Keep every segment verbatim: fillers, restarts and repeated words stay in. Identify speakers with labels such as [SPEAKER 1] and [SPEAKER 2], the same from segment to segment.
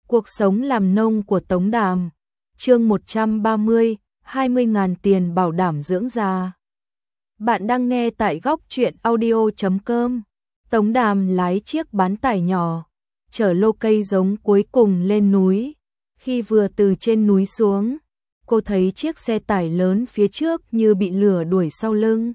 [SPEAKER 1] Cuộc sống làm nông của Tống Đàm. Chương một trăm ba mươi, hai mươi ngàn tiền bảo đảm dưỡng già. Bạn đang nghe tại góc truyện audio chấm com. Tống Đàm lái chiếc bán tải nhỏ, chở lô cây giống cuối cùng lên núi. Khi vừa từ trên núi xuống, cô thấy chiếc xe tải lớn phía trước như bị lửa đuổi sau lưng.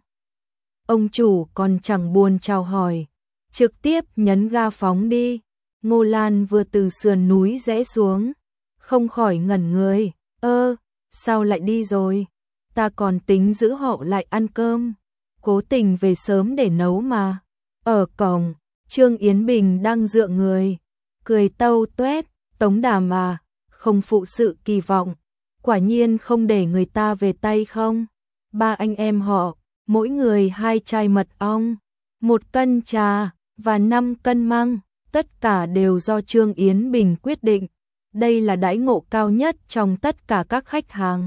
[SPEAKER 1] Ông chủ còn chẳng buồn chào hỏi, trực tiếp nhấn ga phóng đi. Ngô Lan vừa từ sườn núi rẽ xuống, không khỏi ngẩn người. Ơ, sao lại đi rồi? Ta còn tính giữ họ lại ăn cơm, cố tình về sớm để nấu mà. Ở cổng, Trương Yến Bình đang dựa người, cười tâu tuét. Tống Đàm à, không phụ sự kỳ vọng, quả nhiên không để người ta về tay không? Ba anh em họ, mỗi người hai chai mật ong, một cân trà và năm cân măng, tất cả đều do Trương Yến Bình quyết định. Đây là đãi ngộ cao nhất trong tất cả các khách hàng.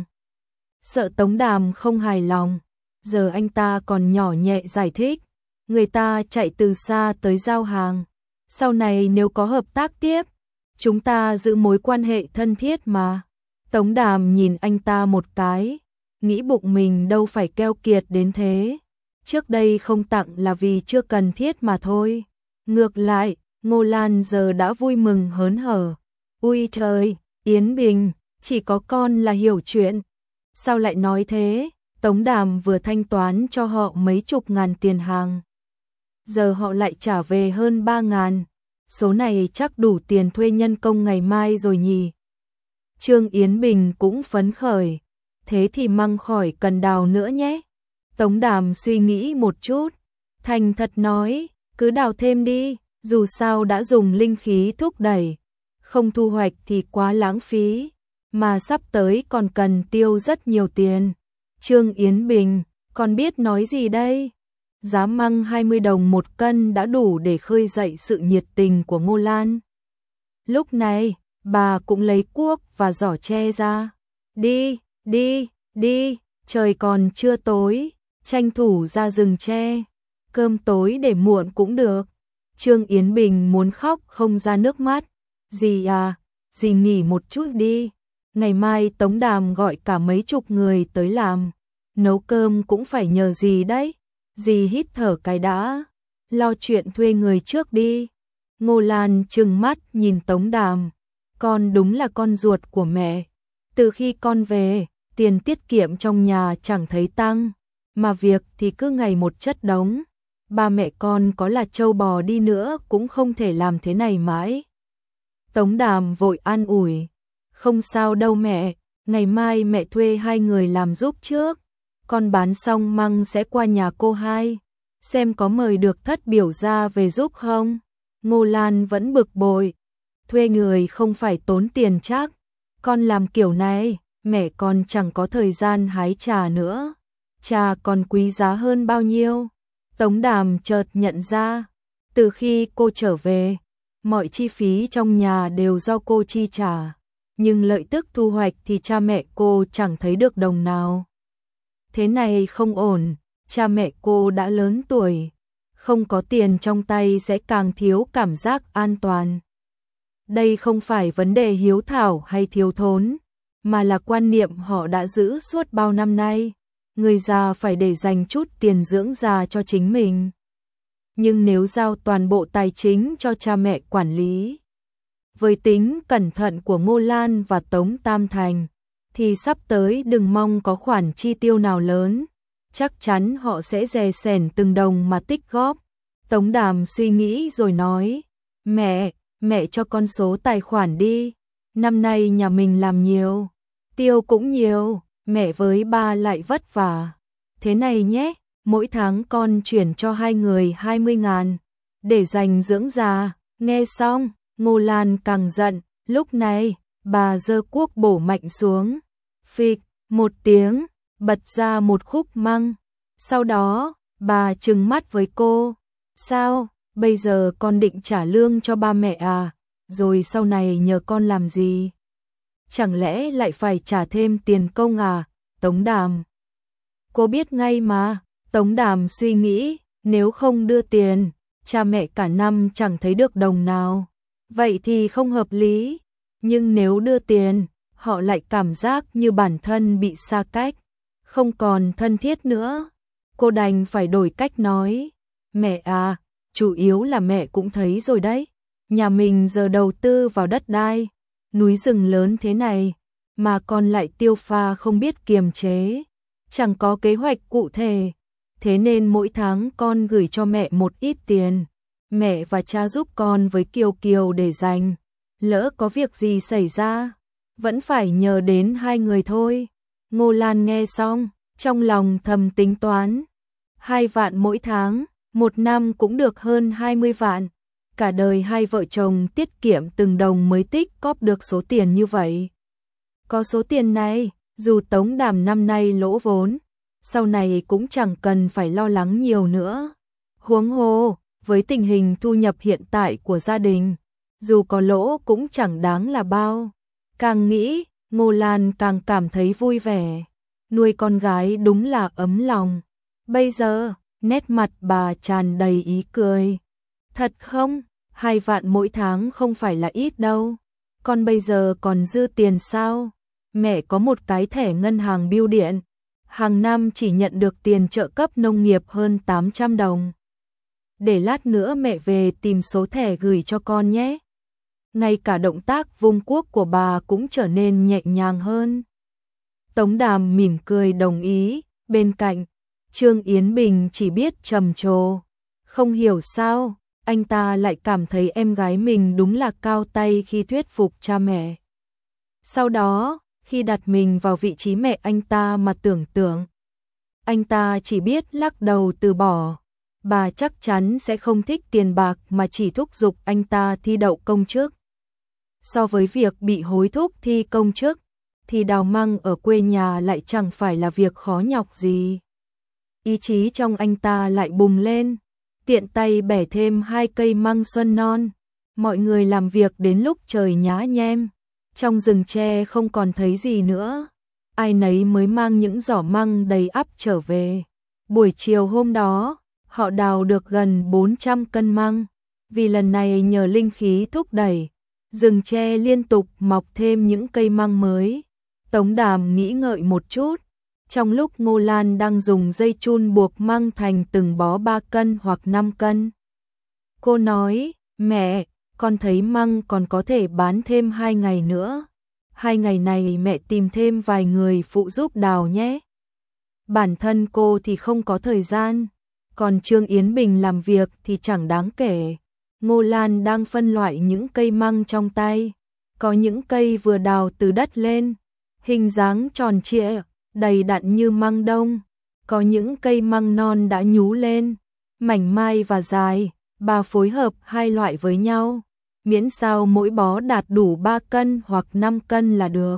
[SPEAKER 1] Sợ Tống Đàm không hài lòng, giờ anh ta còn nhỏ nhẹ giải thích, người ta chạy từ xa tới giao hàng, sau này nếu có hợp tác tiếp, chúng ta giữ mối quan hệ thân thiết mà. Tống Đàm nhìn anh ta một cái, nghĩ bụng mình đâu phải keo kiệt đến thế. Trước đây không tặng là vì chưa cần thiết mà thôi. Ngược lại, Ngô Lan giờ đã vui mừng hớn hở. Ui trời, Yến Bình, chỉ có con là hiểu chuyện. Sao lại nói thế? Tống Đàm vừa thanh toán cho họ mấy chục ngàn tiền hàng, giờ họ lại trả về hơn ba ngàn. Số này chắc đủ tiền thuê nhân công ngày mai rồi nhỉ. Trương Yến Bình cũng phấn khởi. Thế thì măng khỏi cần đào nữa nhé. Tống Đàm suy nghĩ một chút, thành thật nói, cứ đào thêm đi, dù sao đã dùng linh khí thúc đẩy, không thu hoạch thì quá lãng phí, mà sắp tới còn cần tiêu rất nhiều tiền. Trương Yến Bình, con biết nói gì đây? Giá măng hai mươi đồng một cân đã đủ để khơi dậy sự nhiệt tình của Ngô Lan. Lúc này, bà cũng lấy cuốc và giỏ tre ra. Đi, đi, đi, trời còn chưa tối, tranh thủ ra rừng tre, cơm tối để muộn cũng được. Trương Yến Bình muốn khóc không ra nước mắt. Dì à, dì nghỉ một chút đi, ngày mai Tống Đàm gọi cả mấy chục người tới làm, nấu cơm cũng phải nhờ dì đấy. Dì hít thở cái đã, lo chuyện thuê người trước đi. Ngô Lan trừng mắt nhìn Tống Đàm, con đúng là con ruột của mẹ. Từ khi con về, tiền tiết kiệm trong nhà chẳng thấy tăng, mà việc thì cứ ngày một chất đống. Ba mẹ con có là trâu bò đi nữa cũng không thể làm thế này mãi. Tống Đàm vội an ủi, không sao đâu mẹ, ngày mai mẹ thuê hai người làm giúp trước, con bán xong măng sẽ qua nhà cô hai, xem có mời được thất biểu ra về giúp không. Ngô Lan vẫn bực bội, thuê người không phải tốn tiền chắc, con làm kiểu này, mẹ con chẳng có thời gian hái trà nữa, trà còn quý giá hơn bao nhiêu. Tống Đàm chợt nhận ra, từ khi cô trở về, mọi chi phí trong nhà đều do cô chi trả, nhưng lợi tức thu hoạch thì cha mẹ cô chẳng thấy được đồng nào. Thế này không ổn, cha mẹ cô đã lớn tuổi, không có tiền trong tay sẽ càng thiếu cảm giác an toàn. Đây không phải vấn đề hiếu thảo hay thiếu thốn, mà là quan niệm họ đã giữ suốt bao năm nay. Người già phải để dành chút tiền dưỡng già cho chính mình. Nhưng nếu giao toàn bộ tài chính cho cha mẹ quản lý, với tính cẩn thận của Ngô Lan và Tống Tam Thành, thì sắp tới đừng mong có khoản chi tiêu nào lớn, chắc chắn họ sẽ dè sẻn từng đồng mà tích góp. Tống Đàm suy nghĩ rồi nói, mẹ, mẹ cho con số tài khoản đi, năm nay nhà mình làm nhiều, tiêu cũng nhiều, mẹ với ba lại vất vả. Thế này nhé, mỗi tháng con chuyển cho hai người hai mươi ngàn, để dành dưỡng già. Nghe xong, Ngô Lan càng giận, lúc này, bà giơ cuốc bổ mạnh xuống, phịch, một tiếng, bật ra một khúc măng. Sau đó, bà trừng mắt với cô, sao, bây giờ con định trả lương cho ba mẹ à, rồi sau này nhờ con làm gì? Chẳng lẽ lại phải trả thêm tiền công à? Tống Đàm, cô biết ngay mà. Tống Đàm suy nghĩ, nếu không đưa tiền, cha mẹ cả năm chẳng thấy được đồng nào, vậy thì không hợp lý. nhưng nếu đưa tiền, họ lại cảm giác như bản thân bị xa cách, không còn thân thiết nữa. Cô đành phải đổi cách nói, mẹ à, chủ yếu là mẹ cũng thấy rồi đấy, nhà mình giờ đầu tư vào đất đai, núi rừng lớn thế này, mà con lại tiêu pha không biết kiềm chế, chẳng có kế hoạch cụ thể, thế nên mỗi tháng con gửi cho mẹ một ít tiền, mẹ và cha giúp con với Kiều Kiều để dành, lỡ có việc gì xảy ra, vẫn phải nhờ đến hai người thôi. Ngô Lan nghe xong, trong lòng thầm tính toán, hai vạn mỗi tháng, một năm cũng được hơn hai mươi vạn, cả đời hai vợ chồng tiết kiệm từng đồng mới tích cóp được số tiền như vậy. Có số tiền này, dù Tống Đàm năm nay lỗ vốn, sau này cũng chẳng cần phải lo lắng nhiều nữa. Huống hồ, với tình hình thu nhập hiện tại của gia đình, dù có lỗ cũng chẳng đáng là bao. Càng nghĩ, Ngô Lan càng cảm thấy vui vẻ. Nuôi con gái đúng là ấm lòng. Bây giờ, nét mặt bà tràn đầy ý cười. Thật không? Hai vạn mỗi tháng không phải là ít đâu. Con bây giờ còn dư tiền sao? Mẹ có một cái thẻ ngân hàng bưu điện. Hàng năm chỉ nhận được tiền trợ cấp nông nghiệp hơn tám trăm đồng. Để lát nữa mẹ về tìm số thẻ gửi cho con nhé. Ngay cả động tác vung cuốc của bà cũng trở nên nhẹ nhàng hơn. Tống Đàm mỉm cười đồng ý, bên cạnh, Trương Yến Bình chỉ biết trầm trồ. Không hiểu sao, anh ta lại cảm thấy em gái mình đúng là cao tay khi thuyết phục cha mẹ. Sau đó, khi đặt mình vào vị trí mẹ anh ta mà tưởng tượng, anh ta chỉ biết lắc đầu từ bỏ. Bà chắc chắn sẽ không thích tiền bạc mà chỉ thúc giục anh ta thi đậu công chức. So với việc bị hối thúc thi công chức, thì đào măng ở quê nhà lại chẳng phải là việc khó nhọc gì. Ý chí trong anh ta lại bùng lên, tiện tay bẻ thêm hai cây măng xuân non. Mọi người làm việc đến lúc trời nhá nhem, trong rừng tre không còn thấy gì nữa. Ai nấy mới mang những giỏ măng đầy ắp trở về. Buổi chiều hôm đó, họ đào được gần bốn trăm cân măng. Vì lần này nhờ linh khí thúc đẩy, rừng tre liên tục mọc thêm những cây măng mới. Tống Đàm nghĩ ngợi một chút. Trong lúc Ngô Lan đang dùng dây chun buộc măng thành từng bó ba cân hoặc năm cân, cô nói, mẹ, con thấy măng còn có thể bán thêm hai ngày nữa. Hai ngày này mẹ tìm thêm vài người phụ giúp đào nhé. Bản thân cô thì không có thời gian, còn Trương Yến Bình làm việc thì chẳng đáng kể. Ngô Lan đang phân loại những cây măng trong tay. Có những cây vừa đào từ đất lên, hình dáng tròn trịa, đầy đặn như măng đông. Có những cây măng non đã nhú lên, mảnh mai và dài. Bà phối hợp hai loại với nhau, miễn sao mỗi bó đạt đủ ba cân hoặc năm cân là được.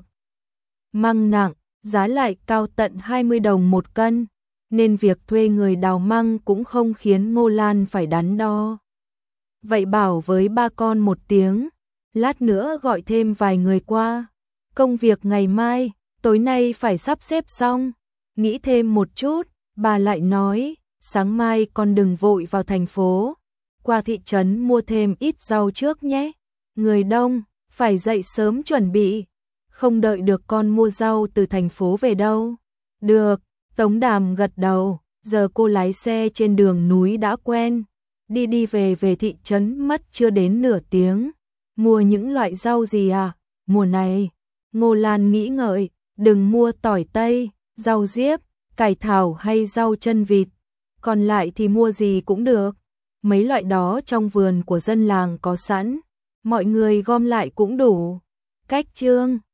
[SPEAKER 1] Măng nặng, giá lại cao tận hai mươi đồng một cân, nên việc thuê người đào măng cũng không khiến Ngô Lan phải đắn đo. Vậy bảo với ba con một tiếng, lát nữa gọi thêm vài người qua. Công việc ngày mai, tối nay phải sắp xếp xong. Nghĩ thêm một chút, bà lại nói, sáng mai con đừng vội vào thành phố. Qua thị trấn mua thêm ít rau trước nhé. Người đông, phải dậy sớm chuẩn bị. Không đợi được con mua rau từ thành phố về đâu. Được, Tống Đàm gật đầu. Giờ cô lái xe trên đường núi đã quen. Đi đi về về thị trấn mất chưa đến nửa tiếng. Mua những loại rau gì à? Mùa này, Ngô Lan nghĩ ngợi, đừng mua tỏi tây, rau diếp, cải thảo hay rau chân vịt. Còn lại thì mua gì cũng được. Mấy loại đó trong vườn của dân làng có sẵn, mọi người gom lại cũng đủ. Cách chương